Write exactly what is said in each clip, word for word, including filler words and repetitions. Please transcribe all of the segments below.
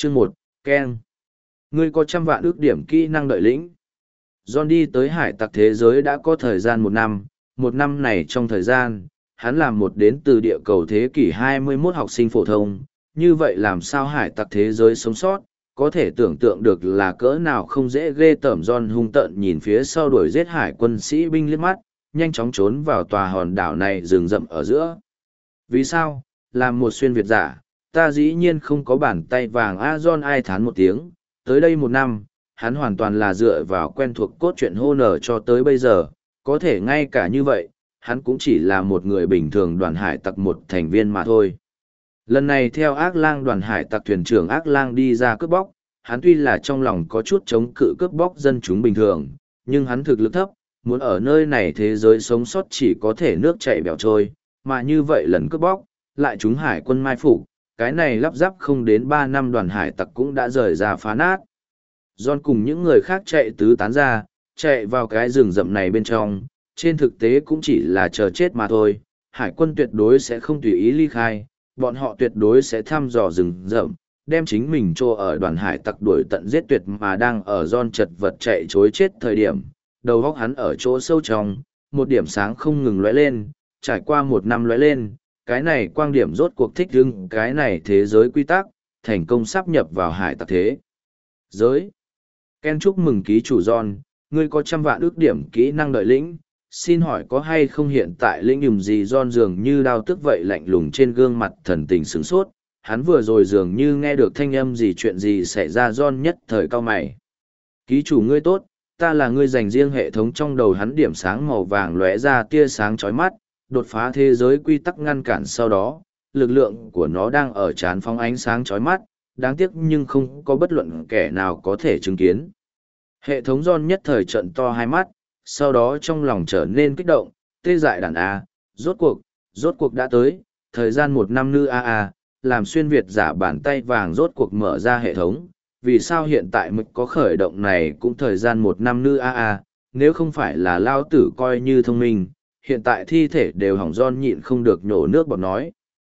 Chương một, Ken. Ngươi có trăm vạn ước điểm kỹ năng đợi lĩnh. John đi tới hải tặc thế giới đã có thời gian một năm, một năm này trong thời gian, hắn làm một đến từ địa cầu thế kỷ hai mươi mốt học sinh phổ thông, như vậy làm sao hải tặc thế giới sống sót, có thể tưởng tượng được là cỡ nào không dễ ghê tởm. John hung tợn nhìn phía sau đuổi giết hải quân sĩ binh liếc mắt, nhanh chóng trốn vào tòa hòn đảo này rừng rậm ở giữa. Vì sao? Làm một xuyên Việt giả, ta dĩ nhiên không có bàn tay vàng. A John ai thán một tiếng, tới đây một năm, hắn hoàn toàn là dựa vào quen thuộc cốt truyện hô nở cho tới bây giờ, có thể ngay cả như vậy, hắn cũng chỉ là một người bình thường đoàn hải tặc một thành viên mà thôi. Lần này theo ác lang đoàn hải tặc thuyền trưởng ác lang đi ra cướp bóc, hắn tuy là trong lòng có chút chống cự cướp bóc dân chúng bình thường, nhưng hắn thực lực thấp, muốn ở nơi này thế giới sống sót chỉ có thể nước chảy bèo trôi, mà như vậy lần cướp bóc, lại chúng hải quân mai phục, cái này lắp ráp không đến ba năm đoàn hải tặc cũng đã rời ra phá nát. John cùng những người khác chạy tứ tán ra, chạy vào cái rừng rậm này bên trong, trên thực tế cũng chỉ là chờ chết mà thôi. Hải quân tuyệt đối sẽ không tùy ý ly khai, bọn họ tuyệt đối sẽ thăm dò rừng rậm, đem chính mình trô ở đoàn hải tặc đuổi tận giết tuyệt. Mà đang ở John chật vật chạy chối chết thời điểm, đầu óc hắn ở chỗ sâu trong, một điểm sáng không ngừng lóe lên, trải qua một năm lóe lên, cái này quang điểm rốt cuộc thích hưng cái này thế giới quy tắc, thành công sáp nhập vào hải tặc thế giới. Ken chúc mừng ký chủ John, ngươi có trăm vạn ước điểm kỹ năng đợi lĩnh, xin hỏi có hay không hiện tại lĩnh dùng gì? John dường như đao tức vậy lạnh lùng trên gương mặt thần tình sửng sốt, hắn vừa rồi dường như nghe được thanh âm gì, chuyện gì xảy ra? John nhất thời cao mày. Ký chủ ngươi tốt, ta là ngươi dành riêng hệ thống. Trong đầu hắn điểm sáng màu vàng lóe ra tia sáng chói mắt, đột phá thế giới quy tắc ngăn cản sau đó, lực lượng của nó đang ở trán phóng ánh sáng chói mắt, đáng tiếc nhưng không có bất luận kẻ nào có thể chứng kiến. Hệ thống John nhất thời trận to hai mắt, sau đó trong lòng trở nên kích động, tê dại đàn A, rốt cuộc, rốt cuộc đã tới, thời gian một năm nữ A A, làm xuyên Việt giả bàn tay vàng rốt cuộc mở ra hệ thống, vì sao hiện tại mới có khởi động này cũng thời gian một năm nữ A A, nếu không phải là lao tử coi như thông minh, hiện tại thi thể đều hỏng. John nhịn không được nhổ nước bọt nói.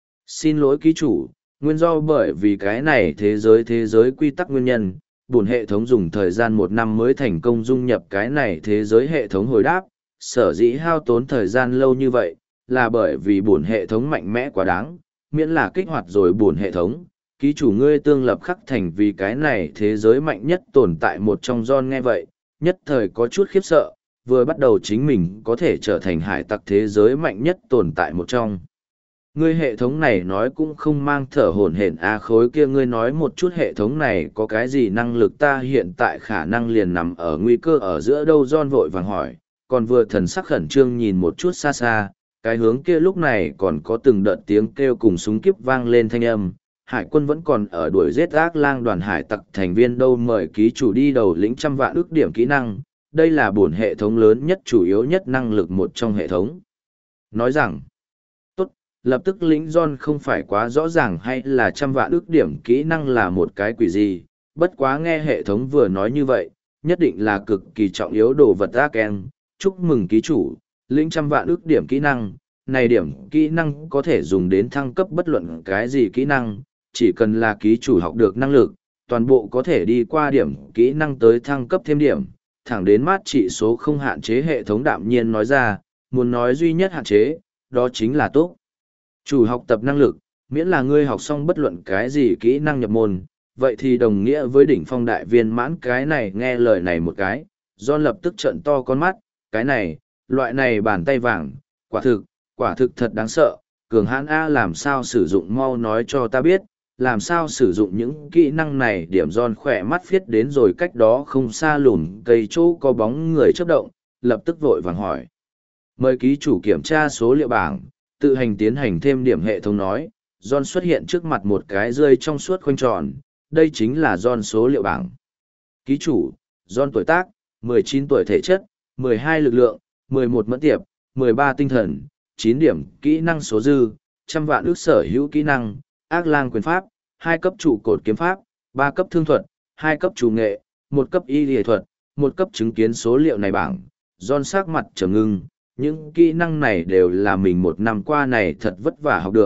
Xin lỗi ký chủ, nguyên do bởi vì cái này thế giới thế giới quy tắc nguyên nhân, bổn hệ thống dùng thời gian một năm mới thành công dung nhập cái này thế giới. Hệ thống hồi đáp, sở dĩ hao tốn thời gian lâu như vậy, là bởi vì bổn hệ thống mạnh mẽ quá đáng, miễn là kích hoạt rồi bổn hệ thống, ký chủ ngươi tương lập khắc thành vì cái này thế giới mạnh nhất tồn tại một trong. John nghe vậy, nhất thời có chút khiếp sợ, vừa bắt đầu chính mình có thể trở thành hải tặc thế giới mạnh nhất tồn tại một trong. Ngươi hệ thống này nói cũng không mang thở hổn hển a. Khối kia ngươi nói một chút hệ thống này có cái gì năng lực? Ta hiện tại khả năng liền nằm ở nguy cơ ở giữa đâu? John vội vàng hỏi, còn vừa thần sắc khẩn trương nhìn một chút xa xa, cái hướng kia lúc này còn có từng đợt tiếng kêu cùng súng kíp vang lên thanh âm. Hải quân vẫn còn ở đuổi giết ác lang đoàn hải tặc thành viên đâu. Mời ký chủ đi đầu lĩnh trăm vạn ước điểm kỹ năng, đây là bổn hệ thống lớn nhất chủ yếu nhất năng lực một trong hệ thống. Nói rằng, tốt, lập tức lĩnh. John không phải quá rõ ràng hay là trăm vạn ước điểm kỹ năng là một cái quỷ gì, bất quá nghe hệ thống vừa nói như vậy, nhất định là cực kỳ trọng yếu đồ vật. A Ken, chúc mừng ký chủ, lĩnh trăm vạn ước điểm kỹ năng, này điểm kỹ năng có thể dùng đến thăng cấp bất luận cái gì kỹ năng, chỉ cần là ký chủ học được năng lực, toàn bộ có thể đi qua điểm kỹ năng tới thăng cấp thêm điểm, thẳng đến mát trị số không hạn chế. Hệ thống đạm nhiên nói ra, muốn nói duy nhất hạn chế, đó chính là tốt chủ học tập năng lực, miễn là ngươi học xong bất luận cái gì kỹ năng nhập môn, vậy thì đồng nghĩa với đỉnh phong đại viên mãn. Cái này nghe lời này một cái, John lập tức trợn to con mắt, cái này, loại này bàn tay vàng, quả thực, quả thực thật đáng sợ, cường hãn A. Làm sao sử dụng, mau nói cho ta biết, làm sao sử dụng những kỹ năng này? Điểm John khỏe mắt viết đến rồi cách đó không xa lùm cây chỗ có bóng người chớp động, lập tức vội vàng hỏi. Mời ký chủ kiểm tra số liệu bảng, tự hành tiến hành thêm điểm. Hệ thống nói. John xuất hiện trước mặt một cái rơi trong suốt khoanh tròn, đây chính là John số liệu bảng. Ký chủ, John tuổi tác, mười chín tuổi, thể chất, mười hai lực lượng, mười một mẫn tiệp, mười ba tinh thần, chín điểm kỹ năng số dư, trăm vạn ước sở hữu kỹ năng, ác lang quyền pháp, hai cấp trụ cột kiếm pháp, ba cấp thương thuật, hai cấp chủ nghệ, một cấp y lý thuật, một cấp chứng kiến. Số liệu này bảng, John sắc mặt trầm ngưng, những kỹ năng này đều là mình một năm qua này thật vất vả học được,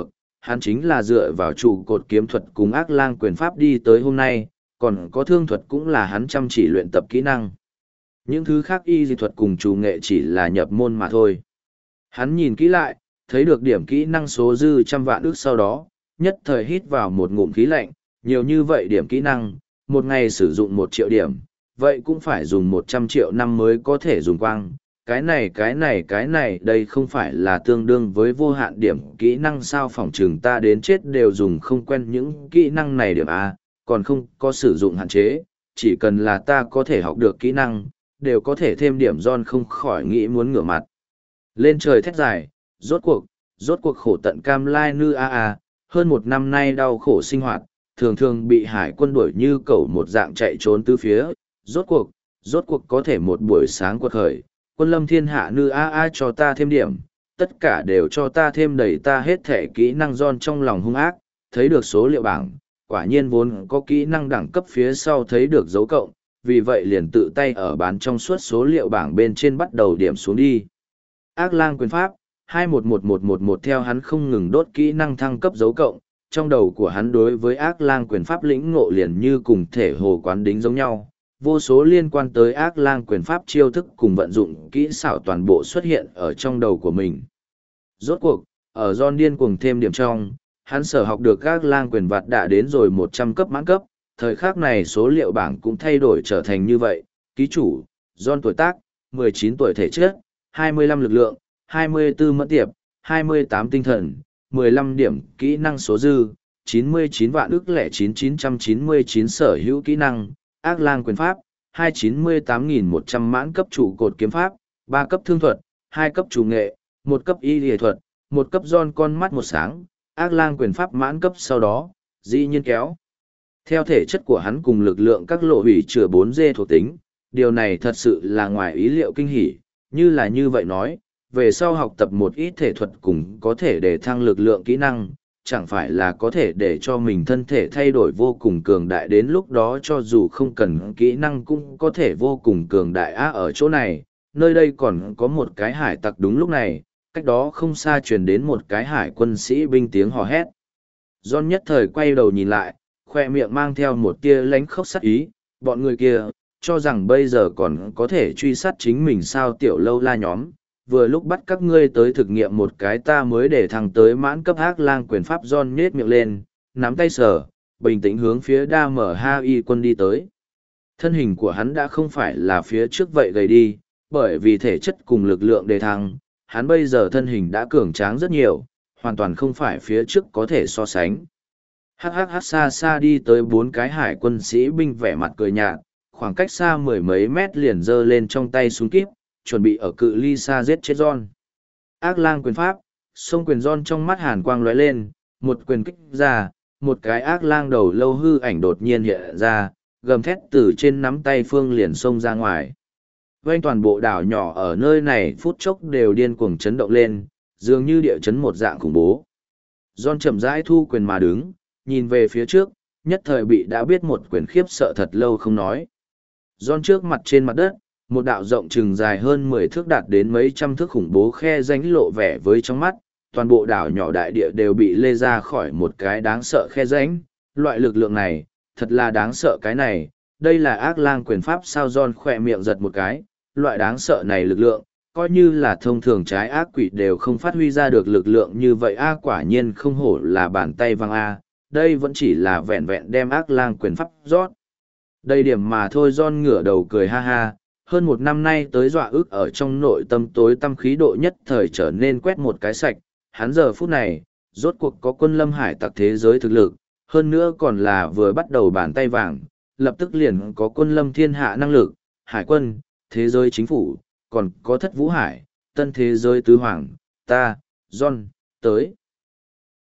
hắn chính là dựa vào trụ cột kiếm thuật cùng ác lang quyền pháp đi tới hôm nay, còn có thương thuật cũng là hắn chăm chỉ luyện tập kỹ năng. Những thứ khác y dị thuật cùng chủ nghệ chỉ là nhập môn mà thôi. Hắn nhìn kỹ lại, thấy được điểm kỹ năng số dư trăm vạn ước sau đó, nhất thời hít vào một ngụm khí lạnh, nhiều như vậy điểm kỹ năng, một ngày sử dụng một triệu điểm, vậy cũng phải dùng một trăm triệu năm mới có thể dùng quang. Cái này cái này cái này đây không phải là tương đương với vô hạn điểm kỹ năng sao, phỏng chừng ta đến chết đều dùng không quen những kỹ năng này điểm A, còn không có sử dụng hạn chế, chỉ cần là ta có thể học được kỹ năng, đều có thể thêm điểm. John không khỏi nghĩ muốn ngửa mặt lên trời thét dài, rốt cuộc, rốt cuộc khổ tận cam lai nư a a, hơn một năm nay đau khổ sinh hoạt, thường thường bị hải quân đuổi như cẩu một dạng chạy trốn tứ phía, rốt cuộc, rốt cuộc có thể một buổi sáng quật khởi, quân lâm thiên hạ nư a a cho ta thêm điểm, tất cả đều cho ta thêm đầy ta hết thể kỹ năng. John trong lòng hung ác, thấy được số liệu bảng, quả nhiên vốn có kỹ năng đẳng cấp phía sau thấy được dấu cộng, vì vậy liền tự tay ở bán trong suốt số liệu bảng bên trên bắt đầu điểm xuống đi. Ác lang quyền pháp, hai một một một một một theo hắn không ngừng đốt kỹ năng thăng cấp dấu cộng, trong đầu của hắn đối với ác lang quyền pháp lĩnh ngộ liền như cùng thể hồ quán đính giống nhau. Vô số liên quan tới ác lang quyền pháp chiêu thức cùng vận dụng kỹ xảo toàn bộ xuất hiện ở trong đầu của mình. Rốt cuộc, ở John điên cuồng thêm điểm trong, hắn sở học được ác lang quyền vặt đã đến rồi một trăm cấp mãn cấp, thời khắc này số liệu bảng cũng thay đổi trở thành như vậy. Ký chủ, John tuổi tác, mười chín tuổi thể chất, hai mươi lăm lực lượng, hai mươi tư mẫn tiệp, hai mươi tám tinh thần, mười lăm điểm kỹ năng số dư, chín mươi chín vạn ức lẻ chín chín trăm chín mươi chín sở hữu kỹ năng, ác lang quyền pháp, hai trăm chín mươi tám nghìn một trăm mãn cấp trụ cột kiếm pháp, ba cấp thương thuật, hai cấp chủ nghệ, một cấp y lý thuật, một cấp John con mắt một sáng, ác lang quyền pháp mãn cấp sau đó, dĩ nhiên kéo. Theo thể chất của hắn cùng lực lượng các lộ hủy chữa bốn D thuộc tính, điều này thật sự là ngoài ý liệu kinh hỉ, như là như vậy nói, về sau học tập một ít thể thuật cùng có thể để thăng lực lượng kỹ năng, chẳng phải là có thể để cho mình thân thể thay đổi vô cùng cường đại, đến lúc đó cho dù không cần kỹ năng cũng có thể vô cùng cường đại. Á, ở chỗ này, nơi đây còn có một cái hải tặc. Đúng lúc này, cách đó không xa truyền đến một cái hải quân sĩ binh tiếng hò hét. John nhất thời quay đầu nhìn lại, khoe miệng mang theo một tia lánh khóc sắc ý, bọn người kia, cho rằng bây giờ còn có thể truy sát chính mình sao? Tiểu lâu la nhóm, vừa lúc bắt các ngươi tới thực nghiệm một cái ta mới để thăng tới mãn cấp ác lang quyền pháp. John nhếch miệng lên, nắm tay sờ, bình tĩnh hướng phía đa mở ha y quân đi tới. Thân hình của hắn đã không phải là phía trước vậy gầy đi, bởi vì thể chất cùng lực lượng đề thăng, hắn bây giờ thân hình đã cường tráng rất nhiều, hoàn toàn không phải phía trước có thể so sánh. Hắc hắc hắc, xa xa đi tới bốn cái hải quân sĩ binh vẻ mặt cười nhạt, khoảng cách xa mười mấy mét liền giơ lên trong tay súng kíp, chuẩn bị ở cự ly xa giết chết John. Ác lang quyền pháp, xông quyền. John trong mắt hàn quang lóe lên, một quyền kích ra, một cái ác lang đầu lâu hư ảnh đột nhiên hiện ra, gầm thét từ trên nắm tay phương liền xông ra ngoài. Vây toàn bộ đảo nhỏ ở nơi này phút chốc đều điên cuồng chấn động lên, dường như địa chấn một dạng khủng bố. John chậm rãi thu quyền mà đứng, nhìn về phía trước, nhất thời bị đã biết một quyền khiếp sợ thật lâu không nói. John trước mặt trên mặt đất, một đạo rộng chừng dài hơn mười thước đạt đến mấy trăm thước khủng bố khe rãnh lộ vẻ với trong mắt, toàn bộ đảo nhỏ đại địa đều bị lê ra khỏi một cái đáng sợ khe rãnh. Loại lực lượng này, thật là đáng sợ. Cái này, đây là ác lang quyền pháp sao? John khỏe miệng giật một cái, loại đáng sợ này lực lượng, coi như là thông thường trái ác quỷ đều không phát huy ra được lực lượng như vậy. A, quả nhiên không hổ là bàn tay văng A, đây vẫn chỉ là vẹn vẹn đem ác lang quyền pháp rót đây điểm mà thôi. John ngửa đầu cười ha ha, hơn một năm nay tới dọa ức ở trong nội tâm tối tâm khí độ nhất thời trở nên quét một cái sạch. Hắn giờ phút này, rốt cuộc có quân lâm hải tặc thế giới thực lực, hơn nữa còn là vừa bắt đầu bàn tay vàng, lập tức liền có quân lâm thiên hạ năng lực, hải quân, thế giới chính phủ, còn có thất vũ hải, tân thế giới tứ hoàng, ta, John, tới.